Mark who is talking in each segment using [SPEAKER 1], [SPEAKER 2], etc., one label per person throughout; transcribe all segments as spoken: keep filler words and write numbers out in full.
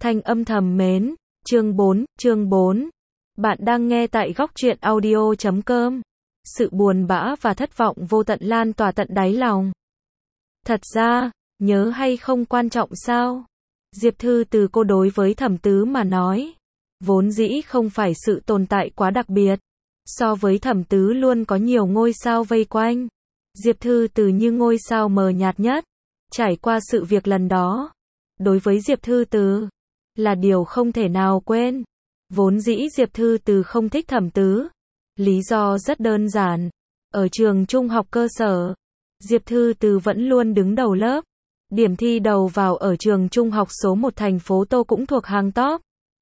[SPEAKER 1] Thanh âm thầm mến, chương bốn, chương bốn. Bạn đang nghe tại góc truyện audio chấm com. Sự buồn bã và thất vọng vô tận lan tỏa tận đáy lòng. Thật ra, nhớ hay không quan trọng sao? Diệp Thư từ cô đối với Thẩm Tứ mà nói, vốn dĩ không phải sự tồn tại quá đặc biệt. So với Thẩm Tứ luôn có nhiều ngôi sao vây quanh. Diệp Thư từ như ngôi sao mờ nhạt nhất. Trải qua sự việc lần đó, đối với Diệp Thư từ, là điều không thể nào quên. Vốn dĩ Diệp Thư từ không thích Thẩm Tứ. Lý do rất đơn giản. Ở trường trung học cơ sở, Diệp Thư từ vẫn luôn đứng đầu lớp. Điểm thi đầu vào ở trường trung học số một thành phố Tô cũng thuộc hàng top.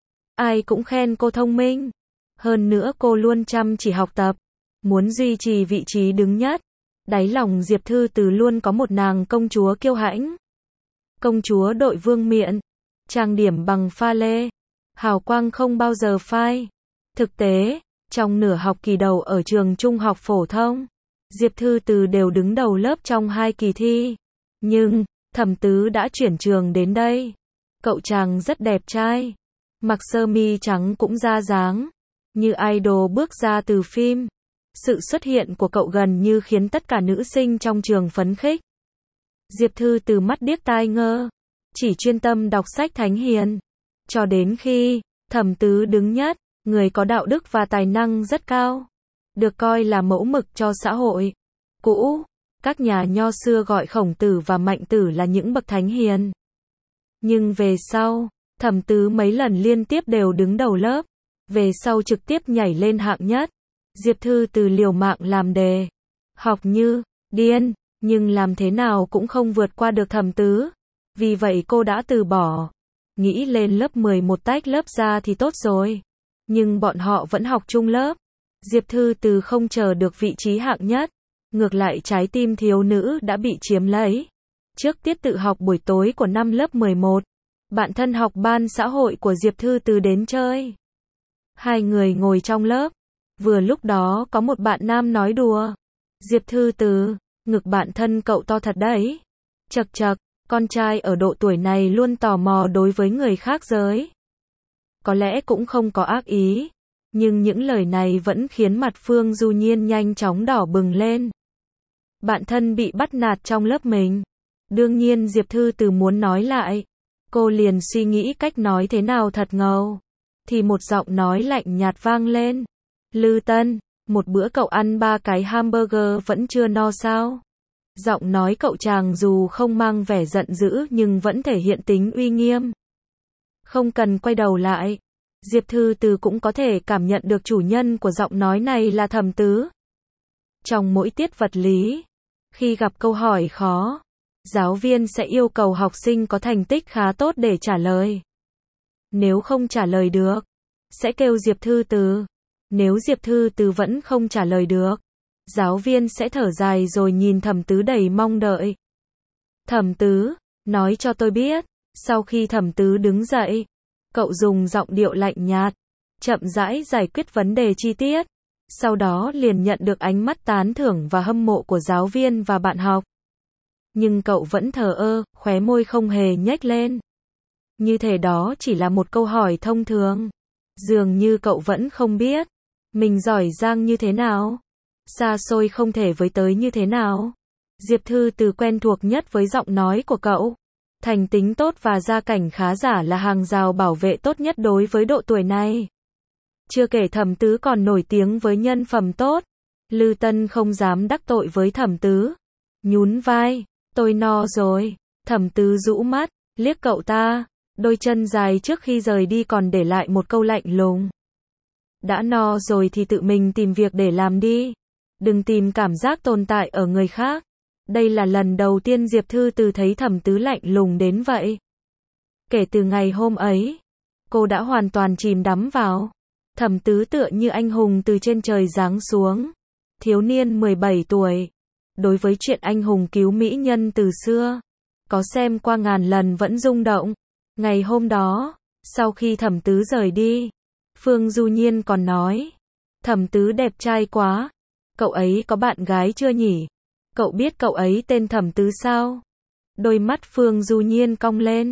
[SPEAKER 1] Ai cũng khen cô thông minh. Hơn nữa cô luôn chăm chỉ học tập, muốn duy trì vị trí đứng nhất. Đáy lòng Diệp Thư từ luôn có một nàng công chúa kiêu hãnh. Công chúa đội vương miện, trang điểm bằng pha lê, hào quang không bao giờ phai. Thực tế, trong nửa học kỳ đầu ở trường trung học phổ thông, Diệp Thư từ đều đứng đầu lớp trong hai kỳ thi. Nhưng, Thẩm Tứ đã chuyển trường đến đây. Cậu chàng rất đẹp trai, mặc sơ mi trắng cũng ra dáng, như idol bước ra từ phim. Sự xuất hiện của cậu gần như khiến tất cả nữ sinh trong trường phấn khích. Diệp Thư từ mắt điếc tai ngơ, chỉ chuyên tâm đọc sách thánh hiền. Cho đến khi, Thẩm Tứ đứng nhất, người có đạo đức và tài năng rất cao, được coi là mẫu mực cho xã hội cũ. Các nhà nho xưa gọi Khổng Tử và Mạnh Tử là những bậc thánh hiền. Nhưng về sau, Thẩm Tứ mấy lần liên tiếp đều đứng đầu lớp, về sau trực tiếp nhảy lên hạng nhất. Diệp Thư từ liều mạng làm đề, học như điên, nhưng làm thế nào cũng không vượt qua được Thẩm Tứ. Vì vậy cô đã từ bỏ, nghĩ lên lớp mười một tách lớp ra thì tốt rồi. Nhưng bọn họ vẫn học chung lớp. Diệp Thư từ không chờ được vị trí hạng nhất, ngược lại trái tim thiếu nữ đã bị chiếm lấy. Trước tiết tự học buổi tối của năm lớp mười một, bạn thân học ban xã hội của Diệp Thư từ đến chơi. Hai người ngồi trong lớp. Vừa lúc đó có một bạn nam nói đùa. Diệp Thư từ, ngực bạn thân cậu to thật đấy. Chậc chậc, con trai ở độ tuổi này luôn tò mò đối với người khác giới. Có lẽ cũng không có ác ý, nhưng những lời này vẫn khiến mặt Phương Du Nhiên nhanh chóng đỏ bừng lên. Bạn thân bị bắt nạt trong lớp mình. Đương nhiên Diệp Thư từ muốn nói lại. Cô liền suy nghĩ cách nói thế nào thật ngầu. Thì một giọng nói lạnh nhạt vang lên. Lư Tân, một bữa cậu ăn ba cái hamburger vẫn chưa no sao? Giọng nói cậu chàng dù không mang vẻ giận dữ nhưng vẫn thể hiện tính uy nghiêm. Không cần quay đầu lại, Diệp Thư từ cũng có thể cảm nhận được chủ nhân của giọng nói này là Thẩm Tứ. Trong mỗi tiết vật lý, khi gặp câu hỏi khó, giáo viên sẽ yêu cầu học sinh có thành tích khá tốt để trả lời. Nếu không trả lời được, sẽ kêu Diệp Thư từ. Nếu Diệp Thư từ vẫn không trả lời được, giáo viên sẽ thở dài rồi nhìn Thẩm Tứ đầy mong đợi. Thẩm Tứ, nói cho tôi biết. Sau khi Thẩm Tứ đứng dậy, cậu dùng giọng điệu lạnh nhạt, chậm rãi giải quyết vấn đề chi tiết. Sau đó liền nhận được ánh mắt tán thưởng và hâm mộ của giáo viên và bạn học. Nhưng cậu vẫn thờ ơ, khóe môi không hề nhếch lên. Như thể đó chỉ là một câu hỏi thông thường. Dường như cậu vẫn không biết mình giỏi giang như thế nào, xa xôi không thể với tới như thế nào. Diệp Thư từ quen thuộc nhất với giọng nói của cậu. Thành tính tốt và gia cảnh khá giả là hàng rào bảo vệ tốt nhất đối với độ tuổi này. Chưa kể Thẩm Tứ còn nổi tiếng với nhân phẩm tốt. Lư Tân không dám đắc tội với Thẩm Tứ. Nhún vai, tôi no rồi. Thẩm Tứ rũ mắt, liếc cậu ta. Đôi chân dài trước khi rời đi còn để lại một câu lạnh lùng. Đã no rồi thì tự mình tìm việc để làm đi. Đừng tìm cảm giác tồn tại ở người khác. Đây là lần đầu tiên Diệp Thư từ thấy Thẩm Tứ lạnh lùng đến vậy. Kể từ ngày hôm ấy, cô đã hoàn toàn chìm đắm vào. Thẩm Tứ tựa như anh hùng từ trên trời giáng xuống. Thiếu niên mười bảy tuổi. Đối với chuyện anh hùng cứu mỹ nhân từ xưa, có xem qua ngàn lần vẫn rung động. Ngày hôm đó, sau khi Thẩm Tứ rời đi, Phương Du Nhiên còn nói, Thẩm Tứ đẹp trai quá. Cậu ấy có bạn gái chưa nhỉ? Cậu biết cậu ấy tên Thẩm Tứ sao? Đôi mắt Phương Du Nhiên cong lên.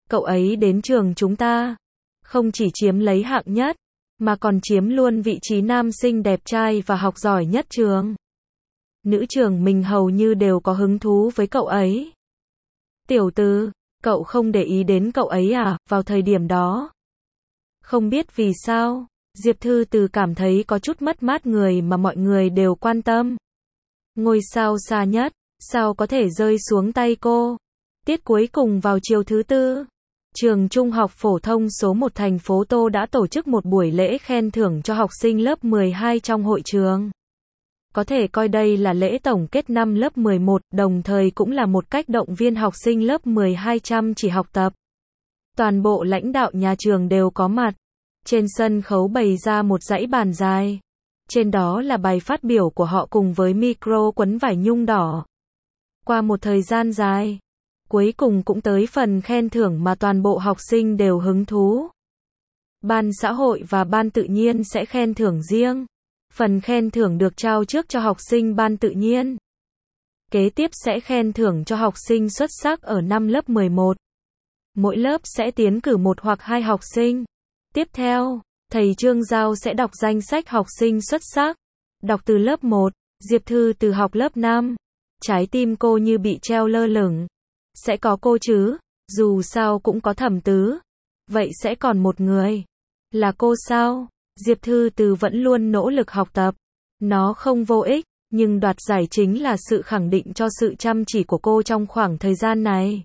[SPEAKER 1] cậu ấy đến trường chúng ta, không chỉ chiếm lấy hạng nhất, mà còn chiếm luôn vị trí nam sinh đẹp trai và học giỏi nhất trường. Nữ trường mình hầu như đều có hứng thú với cậu ấy. Tiểu Từ, cậu không để ý đến cậu ấy à, vào thời điểm đó? Không biết vì sao, Diệp Thư Từ cảm thấy có chút mất mát người mà mọi người đều quan tâm. Ngôi sao xa nhất, sao có thể rơi xuống tay cô? Tiết cuối cùng vào chiều thứ tư, trường trung học phổ thông số một thành phố Tô đã tổ chức một buổi lễ khen thưởng cho học sinh lớp mười hai trong hội trường. Có thể coi đây là lễ tổng kết năm lớp mười một, đồng thời cũng là một cách động viên học sinh lớp mười hai chăm chỉ học tập. Toàn bộ lãnh đạo nhà trường đều có mặt. Trên sân khấu bày ra một dãy bàn dài. Trên đó là bài phát biểu của họ cùng với micro quấn vải nhung đỏ. Qua một thời gian dài, cuối cùng cũng tới phần khen thưởng mà toàn bộ học sinh đều hứng thú. Ban xã hội và ban tự nhiên sẽ khen thưởng riêng. Phần khen thưởng được trao trước cho học sinh ban tự nhiên. Kế tiếp sẽ khen thưởng cho học sinh xuất sắc ở năm lớp mười một. Mỗi lớp sẽ tiến cử một hoặc hai học sinh. Tiếp theo, thầy Trương Giao sẽ đọc danh sách học sinh xuất sắc. Đọc từ lớp một, Diệp Thư Từ học lớp năm. Trái tim cô như bị treo lơ lửng. Sẽ có cô chứ, dù sao cũng có Thẩm Tứ. Vậy sẽ còn một người. Là cô sao? Diệp Thư Từ vẫn luôn nỗ lực học tập. Nó không vô ích, nhưng đoạt giải chính là sự khẳng định cho sự chăm chỉ của cô trong khoảng thời gian này.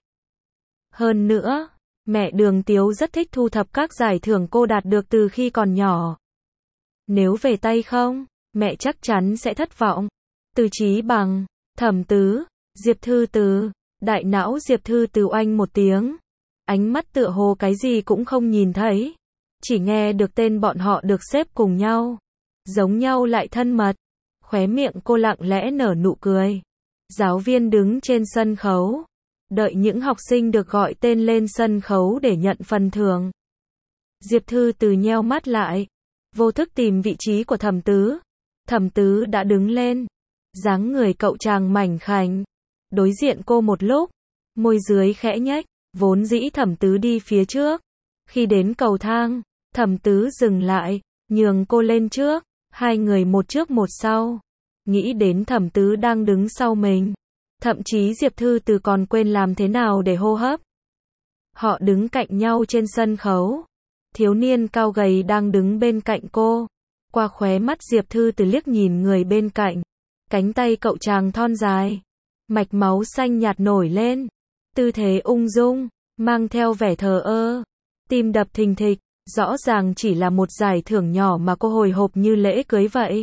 [SPEAKER 1] Hơn nữa, mẹ Đường Tiếu rất thích thu thập các giải thưởng cô đạt được từ khi còn nhỏ. Nếu về tay không, mẹ chắc chắn sẽ thất vọng. Từ Chí Bằng, Thẩm Tứ, Diệp Thư Từ, đại não Diệp Thư Từ oanh một tiếng. Ánh mắt tựa hồ cái gì cũng không nhìn thấy. Chỉ nghe được tên bọn họ được xếp cùng nhau. Giống nhau lại thân mật. Khóe miệng cô lặng lẽ nở nụ cười. Giáo viên đứng trên sân khấu. Đợi những học sinh được gọi tên lên sân khấu để nhận phần thưởng. Diệp Thư Từ nheo mắt lại. Vô thức tìm vị trí của Thẩm Tứ. Thẩm Tứ đã đứng lên. Dáng người cậu chàng mảnh khảnh. Đối diện cô một lúc. Môi dưới khẽ nhếch. Vốn dĩ Thẩm Tứ đi phía trước. Khi đến cầu thang, Thẩm Tứ dừng lại, nhường cô lên trước. Hai người một trước một sau. Nghĩ đến Thẩm Tứ đang đứng sau mình. Thậm chí Diệp Thư Từ còn quên làm thế nào để hô hấp. Họ đứng cạnh nhau trên sân khấu. Thiếu niên cao gầy đang đứng bên cạnh cô. Qua khóe mắt Diệp Thư Từ liếc nhìn người bên cạnh. Cánh tay cậu chàng thon dài. Mạch máu xanh nhạt nổi lên. Tư thế ung dung, mang theo vẻ thờ ơ. Tim đập thình thịch. Rõ ràng chỉ là một giải thưởng nhỏ mà cô hồi hộp như lễ cưới vậy.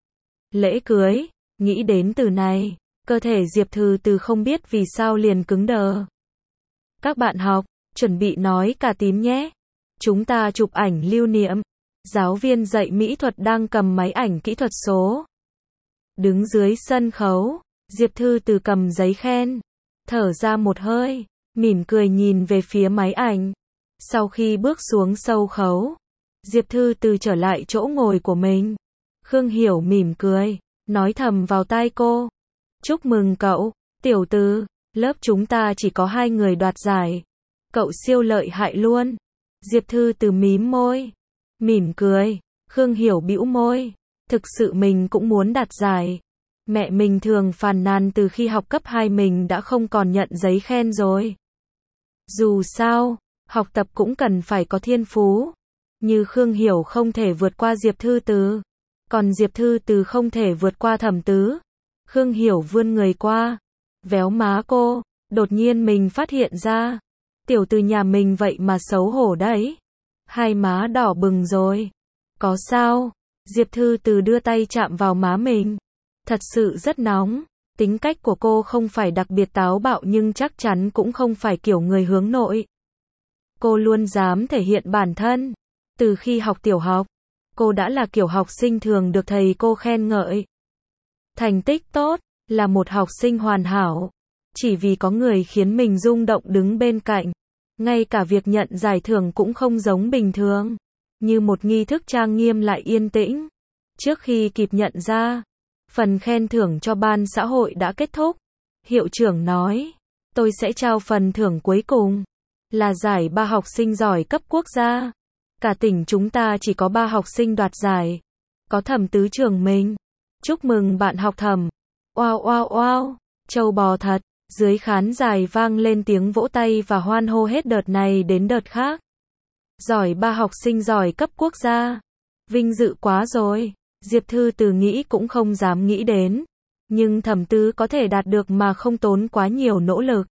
[SPEAKER 1] Lễ cưới, nghĩ đến từ này, cơ thể Diệp Thư Từ không biết vì sao liền cứng đờ. Các bạn học, chuẩn bị nói cả tím nhé. Chúng ta chụp ảnh lưu niệm. Giáo viên dạy mỹ thuật đang cầm máy ảnh kỹ thuật số. Đứng dưới sân khấu, Diệp Thư Từ cầm giấy khen. Thở ra một hơi, mỉm cười nhìn về phía máy ảnh. Sau khi bước xuống sâu khấu, Diệp Thư Từ trở lại chỗ ngồi của mình. Khương Hiểu mỉm cười, nói thầm vào tai cô. Chúc mừng cậu, Tiểu Từ, lớp chúng ta chỉ có hai người đoạt giải. Cậu siêu lợi hại luôn. Diệp Thư Từ mím môi, mỉm cười. Khương Hiểu bĩu môi. Thực sự mình cũng muốn đạt giải. Mẹ mình thường phàn nàn từ khi học cấp hai mình đã không còn nhận giấy khen rồi. Dù sao, học tập cũng cần phải có thiên phú. Như Khương Hiểu không thể vượt qua Diệp Thư Từ. Còn Diệp Thư Từ không thể vượt qua Thẩm Tứ. Khương Hiểu vươn người qua. Véo má cô. Đột nhiên mình phát hiện ra. Tiểu Từ nhà mình vậy mà xấu hổ đấy. Hai má đỏ bừng rồi. Có sao? Diệp Thư Từ đưa tay chạm vào má mình. Thật sự rất nóng. Tính cách của cô không phải đặc biệt táo bạo nhưng chắc chắn cũng không phải kiểu người hướng nội. Cô luôn dám thể hiện bản thân. Từ khi học tiểu học, cô đã là kiểu học sinh thường được thầy cô khen ngợi. Thành tích tốt, là một học sinh hoàn hảo. Chỉ vì có người khiến mình rung động đứng bên cạnh. Ngay cả việc nhận giải thưởng cũng không giống bình thường. Như một nghi thức trang nghiêm lại yên tĩnh. Trước khi kịp nhận ra, phần khen thưởng cho ban xã hội đã kết thúc. Hiệu trưởng nói, tôi sẽ trao phần thưởng cuối cùng. là giải ba học sinh giỏi cấp quốc gia. Cả tỉnh chúng ta chỉ có ba học sinh đoạt giải. Có Thẩm Tứ trường mình. Chúc mừng bạn học Thẩm. Oao oao oao, châu bò thật. Dưới khán đài vang lên tiếng vỗ tay và hoan hô hết đợt này đến đợt khác. Giỏi ba học sinh giỏi cấp quốc gia. Vinh dự quá rồi. Diệp Thư Từ nghĩ cũng không dám nghĩ đến. Nhưng Thẩm Tứ có thể đạt được mà không tốn quá nhiều nỗ lực.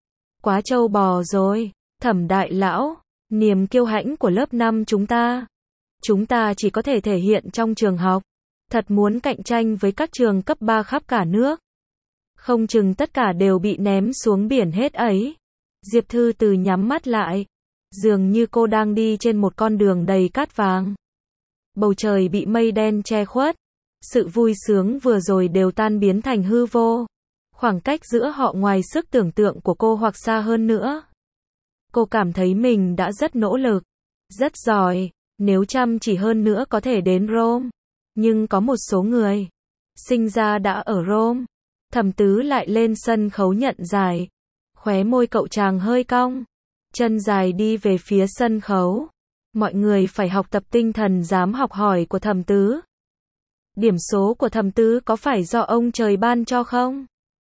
[SPEAKER 1] Quá châu bò rồi. Thẩm đại lão, niềm kiêu hãnh của lớp năm chúng ta. Chúng ta chỉ có thể thể hiện trong trường học. Thật muốn cạnh tranh với các trường cấp ba khắp cả nước. Không chừng tất cả đều bị ném xuống biển hết ấy. Diệp Thư Từ nhắm mắt lại. Dường như cô đang đi trên một con đường đầy cát vàng. Bầu trời bị mây đen che khuất. Sự vui sướng vừa rồi đều tan biến thành hư vô. Khoảng cách giữa họ ngoài sức tưởng tượng của cô hoặc xa hơn nữa. Cô cảm thấy mình đã rất nỗ lực, rất giỏi, nếu chăm chỉ hơn nữa có thể đến Rome. Nhưng có một số người sinh ra đã ở Rome. Thẩm Tứ lại lên sân khấu nhận giải. Khóe môi cậu chàng hơi cong, chân dài đi về phía sân khấu. Mọi người phải học tập tinh thần dám học hỏi của Thẩm Tứ. Điểm số của Thẩm Tứ có phải do ông trời ban cho không?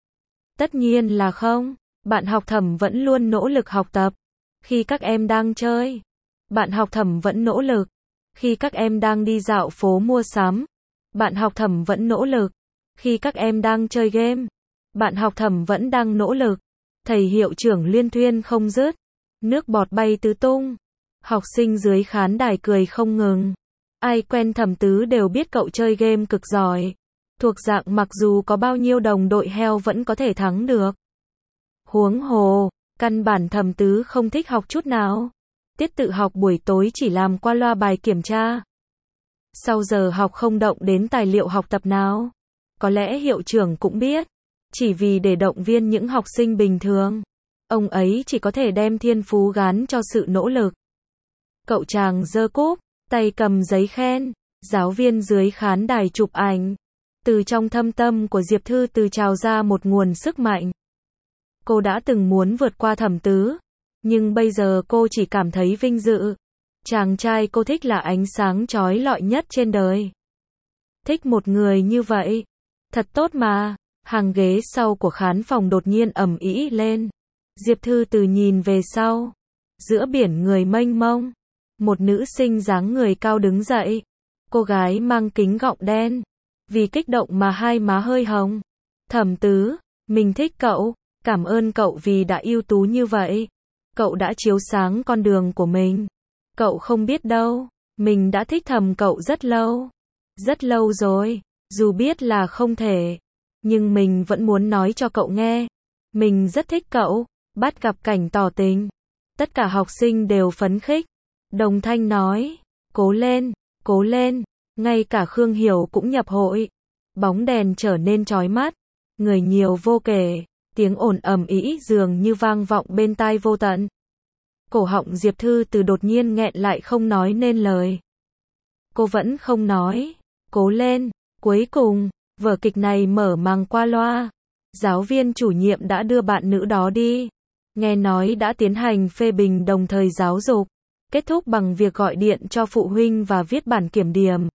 [SPEAKER 1] Tất nhiên là không. Bạn học Thẩm vẫn luôn nỗ lực học tập. Khi các em đang chơi, bạn học Thẩm vẫn nỗ lực. Khi các em đang đi dạo phố mua sắm, bạn học Thẩm vẫn nỗ lực. Khi các em đang chơi game, bạn học Thẩm vẫn đang nỗ lực. Thầy hiệu trưởng liên thuyên không dứt. Nước bọt bay tứ tung. Học sinh dưới khán đài cười không ngừng. Ai quen Thẩm Tứ đều biết cậu chơi game cực giỏi. Thuộc dạng mặc dù có bao nhiêu đồng đội heo vẫn có thể thắng được. Huống hồ, căn bản Thẩm Tứ không thích học chút nào. Tiết tự học buổi tối chỉ làm qua loa bài kiểm tra. Sau giờ học không động đến tài liệu học tập nào. Có lẽ hiệu trưởng cũng biết. Chỉ vì để động viên những học sinh bình thường, ông ấy chỉ có thể đem thiên phú gán cho sự nỗ lực. Cậu chàng giơ cúp, tay cầm giấy khen. Giáo viên dưới khán đài chụp ảnh. Từ trong thâm tâm của Diệp Thư Từ trào ra một nguồn sức mạnh. Cô đã từng muốn vượt qua Thẩm Tứ, nhưng bây giờ cô chỉ cảm thấy vinh dự. Chàng trai cô thích là ánh sáng chói lọi nhất trên đời. Thích một người như vậy, thật tốt mà. Hàng ghế sau của khán phòng đột nhiên ầm ĩ lên. Diệp Thư Từ nhìn về sau. Giữa biển người mênh mông, một nữ sinh dáng người cao đứng dậy. Cô gái mang kính gọng đen. Vì kích động mà hai má hơi hồng. Thẩm Tứ, mình thích cậu. Cảm ơn cậu vì đã ưu tú như vậy. Cậu đã chiếu sáng con đường của mình. Cậu không biết đâu, mình đã thích thầm cậu rất lâu. Rất lâu rồi, dù biết là không thể. Nhưng mình vẫn muốn nói cho cậu nghe. Mình rất thích cậu. Bắt gặp cảnh tỏ tình. Tất cả học sinh đều phấn khích. Đồng thanh nói, cố lên, cố lên. Ngay cả Khương Hiểu cũng nhập hội. Bóng đèn trở nên chói mắt. Người nhiều vô kể. Tiếng ồn ầm ĩ dường như vang vọng bên tai vô tận. Cổ họng Diệp Thư Từ đột nhiên nghẹn lại không nói nên lời. Cô vẫn không nói. Cố lên. Cuối cùng, vở kịch này mở màn qua loa. Giáo viên chủ nhiệm đã đưa bạn nữ đó đi. Nghe nói đã tiến hành phê bình đồng thời giáo dục. Kết thúc bằng việc gọi điện cho phụ huynh và viết bản kiểm điểm.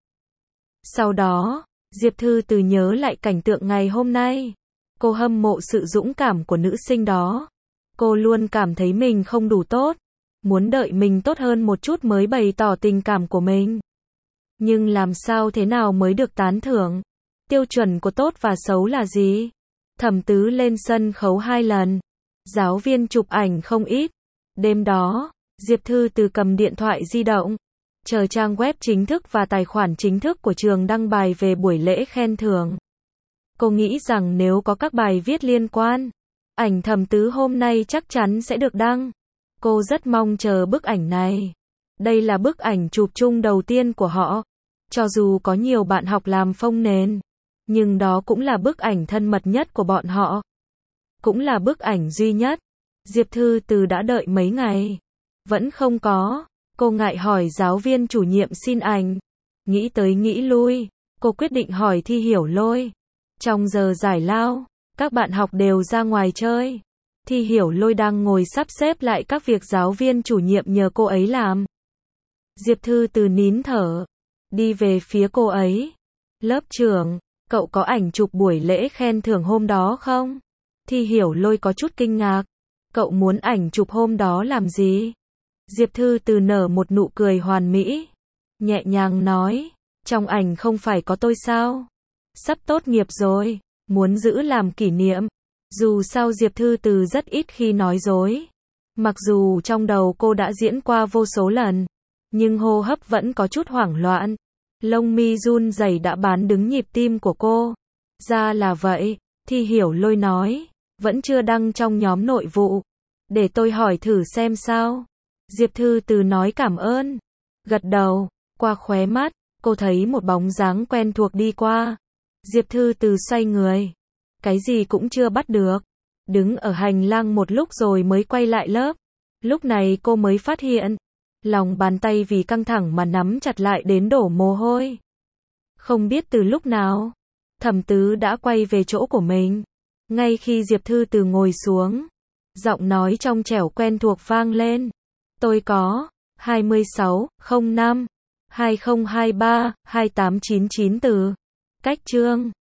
[SPEAKER 1] Sau đó, Diệp Thư Từ nhớ lại cảnh tượng ngày hôm nay. Cô hâm mộ sự dũng cảm của nữ sinh đó. Cô luôn cảm thấy mình không đủ tốt. Muốn đợi mình tốt hơn một chút mới bày tỏ tình cảm của mình. Nhưng làm sao thế nào mới được tán thưởng? Tiêu chuẩn của tốt và xấu là gì? Thẩm Tứ lên sân khấu hai lần. Giáo viên chụp ảnh không ít. Đêm đó, Diệp Thư Từ cầm điện thoại di động. Chờ trang web chính thức và tài khoản chính thức của trường đăng bài về buổi lễ khen thưởng. Cô nghĩ rằng nếu có các bài viết liên quan, ảnh Thẩm Tứ hôm nay chắc chắn sẽ được đăng. Cô rất mong chờ bức ảnh này. Đây là bức ảnh chụp chung đầu tiên của họ. Cho dù có nhiều bạn học làm phông nền, nhưng đó cũng là bức ảnh thân mật nhất của bọn họ. Cũng là bức ảnh duy nhất. Diệp Thư Từ đã đợi mấy ngày. Vẫn không có. Cô ngại hỏi giáo viên chủ nhiệm xin ảnh. Nghĩ tới nghĩ lui, cô quyết định hỏi Thi Hiểu Lôi. Trong giờ giải lao, các bạn học đều ra ngoài chơi. Thi Hiểu Lôi đang ngồi sắp xếp lại các việc giáo viên chủ nhiệm nhờ cô ấy làm. Diệp Thư Từ nín thở, đi về phía cô ấy. Lớp trưởng, cậu có ảnh chụp buổi lễ khen thưởng hôm đó không? Thi Hiểu Lôi có chút kinh ngạc. Cậu muốn ảnh chụp hôm đó làm gì? Diệp Thư Từ nở một nụ cười hoàn mỹ, nhẹ nhàng nói, trong ảnh không phải có tôi sao? Sắp tốt nghiệp rồi, muốn giữ làm kỷ niệm. Dù sao Diệp Thư Từ rất ít khi nói dối. Mặc dù trong đầu cô đã diễn qua vô số lần, nhưng hô hấp vẫn có chút hoảng loạn. Lông mi run rẩy đã bán đứng nhịp tim của cô. Ra là vậy, Thi Hiểu Lôi nói, vẫn chưa đăng trong nhóm nội vụ. Để tôi hỏi thử xem sao. Diệp Thư Từ nói cảm ơn. Gật đầu, qua khóe mắt, cô thấy một bóng dáng quen thuộc đi qua. Diệp Thư Từ xoay người. Cái gì cũng chưa bắt được. Đứng ở hành lang một lúc rồi mới quay lại lớp. Lúc này cô mới phát hiện. Lòng bàn tay vì căng thẳng mà nắm chặt lại đến đổ mồ hôi. Không biết từ lúc nào, Thẩm Tứ đã quay về chỗ của mình. Ngay khi Diệp Thư Từ ngồi xuống, giọng nói trong trẻo quen thuộc vang lên. Tôi có hai sáu không năm hai không hai ba hai tám chín chín từ. Cách chương